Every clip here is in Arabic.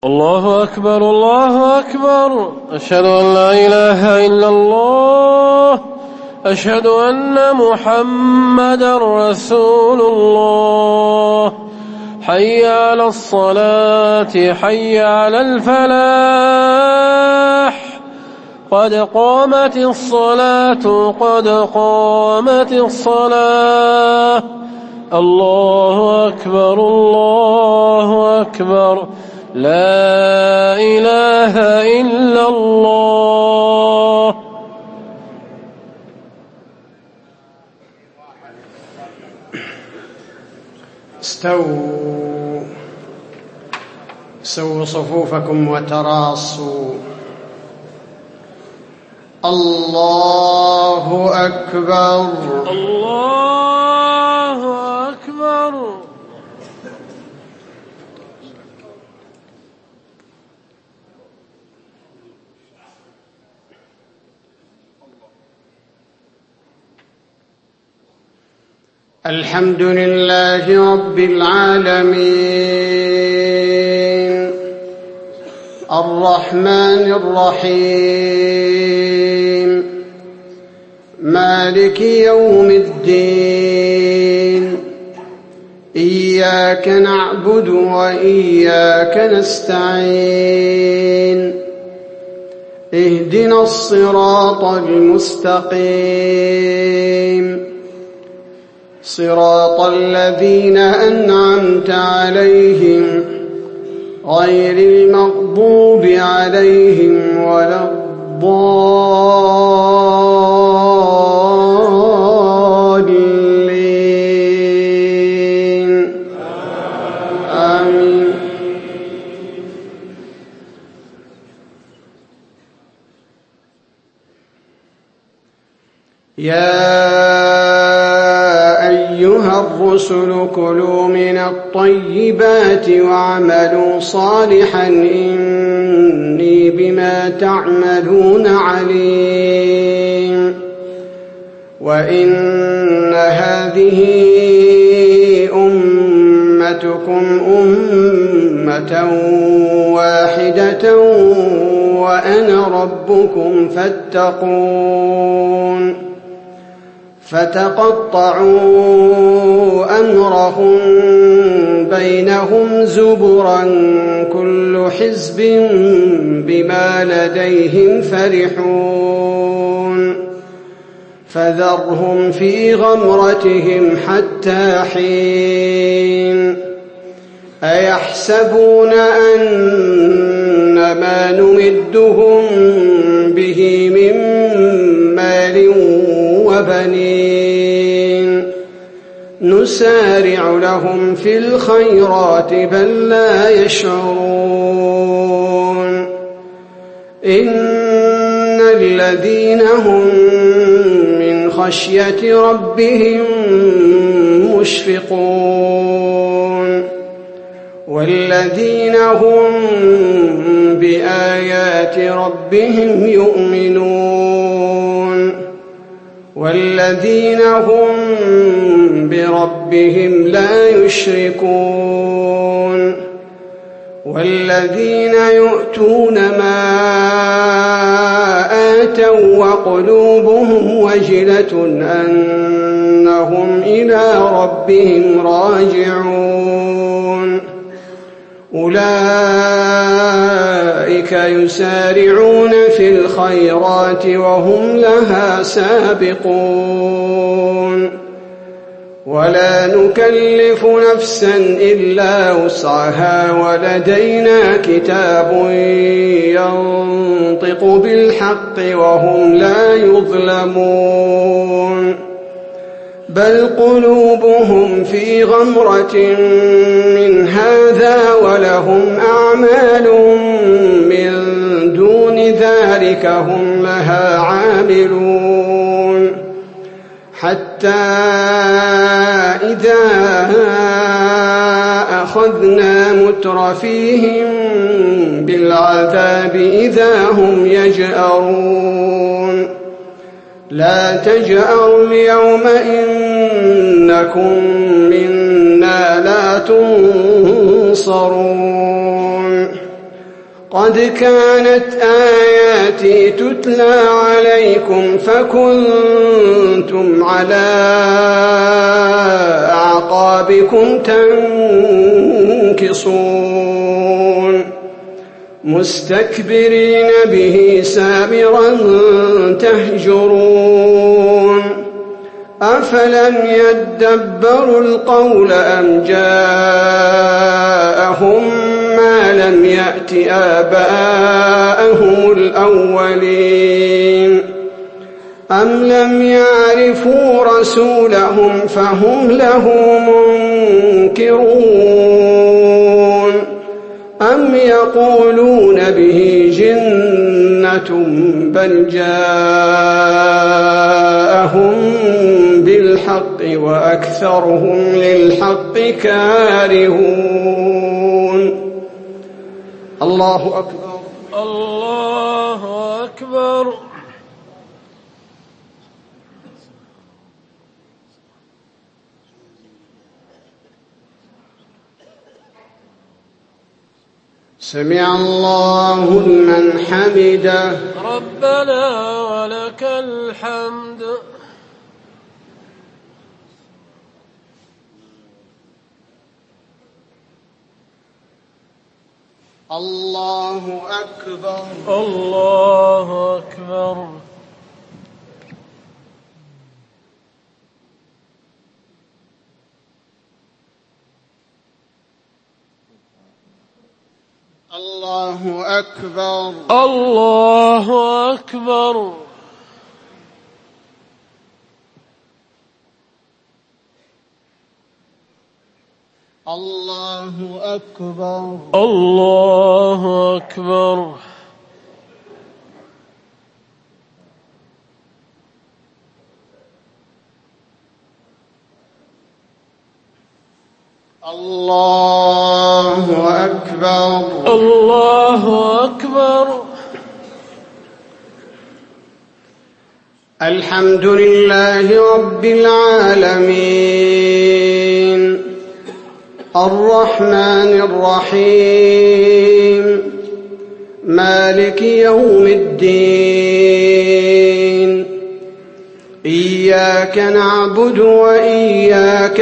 الله أكبر الله أكبر. أشهد أن لا إله إلا الله. أشهد أن محمدا رسول الله. حي على الصلاة حي على الفلاح. قد قامت الصلاة قد قامت الصلاة. الله أكبر الله أكبر. لا إله إلا الله. استووا صفوفكم وتراصوا. الله أكبر الله أكبر. الحمد لله رب العالمين الرحمن الرحيم مالك يوم الدين. إياك نعبد وإياك نستعين. اهدنا الصراط المستقيم صراط الذين أنعمت عليهم غير المغضوب عليهم ولا الضالين. آمين. يا أيها الرسل كلوا من الطيبات واعملوا صالحا إني بما تعملون عليم. وإن هذه أمتكم أمة واحدة وأنا ربكم فاتقون. فتقطعوا أمرهم بينهم زبرا كل حزب بما لديهم فرحون. فذرهم في غمرتهم حتى حين. أيحسبون أن ما نمدهم به من مال وبنين نسارع لهم في الخيرات بل لا يشعرون. إن الذين هم من خشية ربهم مشفقون والذين هم بآيات ربهم يؤمنون والذين هم بربهم لا يشركون والذين يؤتون ما آتوا وقلوبهم وجلة أنهم إلى ربهم راجعون. أولئك يسارعون في الخيرات وهم لها سابقون. ولا نكلف نفسا إلا وسعها ولدينا كتاب ينطق بالحق وهم لا يظلمون. بل قلوبهم في غمرة من هذا ولهم أعمال من دون ذلك هم لها عاملون. حتى إذا أخذنا مترفيهم بالعذاب إذا هم يجأرون. لا تجأروا اليوم إنكم منا لا تنصرون. قد كانت آياتي تتلى عليكم فكنتم على أعقابكم تنكصون مستكبرين به سامرا تهجرون أفلم يدبروا القول أم جاءهم ما لم يأت آباءهم الأولين أم لم يعرفوا رسولهم فهم له منكرون أم يقولون به جنة بل جاءهم بالحق وأكثرهم للحق كارهون الله أكبر الله أكبر سمع الله لمن حمده ربنا ولك الحمد الله أكبر الله أكبر الله أكبر الله أكبر الله أكبر الله أكبر الله أكبر الله أكبر الحمد لله رب العالمين الرحمن الرحيم مالك يوم الدين إياك نعبد وإياك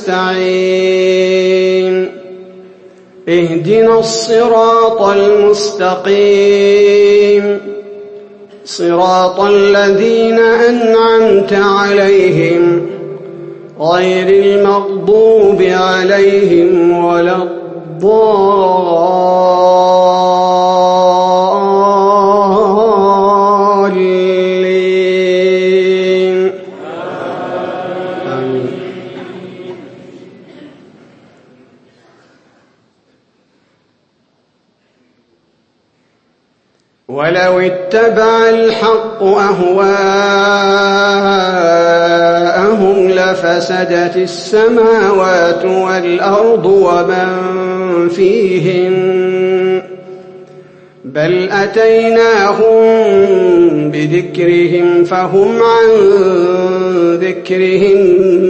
نستعين اهدنا الصراط المستقيم صراط الذين أنعمت عليهم غير المغضوب عليهم ولا الضالين آمين. ولو اتبع الحق أهواءهم لفسدت السماوات والأرض ومن فيهن بل أتيناهم بذكرهم فهم عن ذكرهم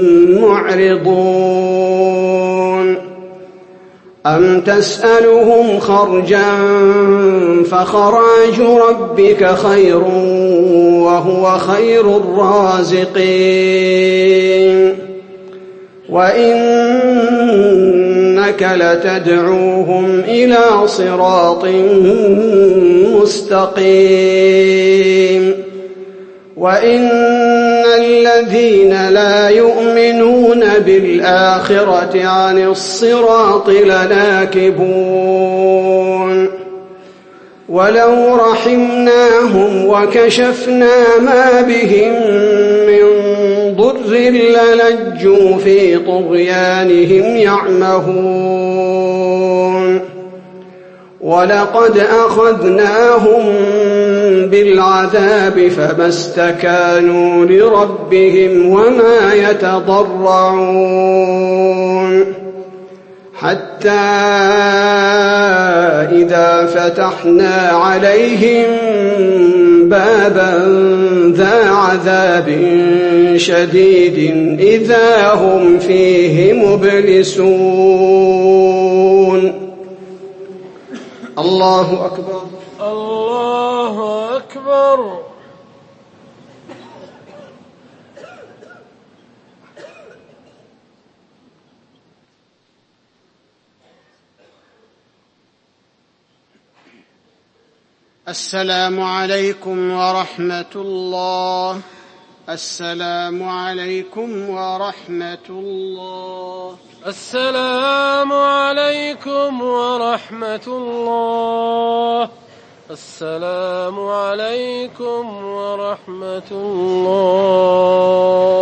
معرضون أم تسألهم خرجا فخراج ربك خير وهو خير الرازقين وإنك لتدعوهم إلى صراط مستقيم وإن الذين لا يؤمنون بالآخرة عن الصراط لناكبون ولو رحمناهم وكشفنا ما بهم من ضر للجوا في طغيانهم يعمهون ولقد أخذناهم بالعذاب فما استكانوا لربهم وما يتضرعون حتى إذا فتحنا عليهم بابا ذا عذاب شديد إذا هم فيه مبلسون الله أكبر. الله أكبر. السلام عليكم ورحمة الله. السلام عليكم ورحمة الله. السلام عليكم ورحمة الله. السلام عليكم ورحمة الله.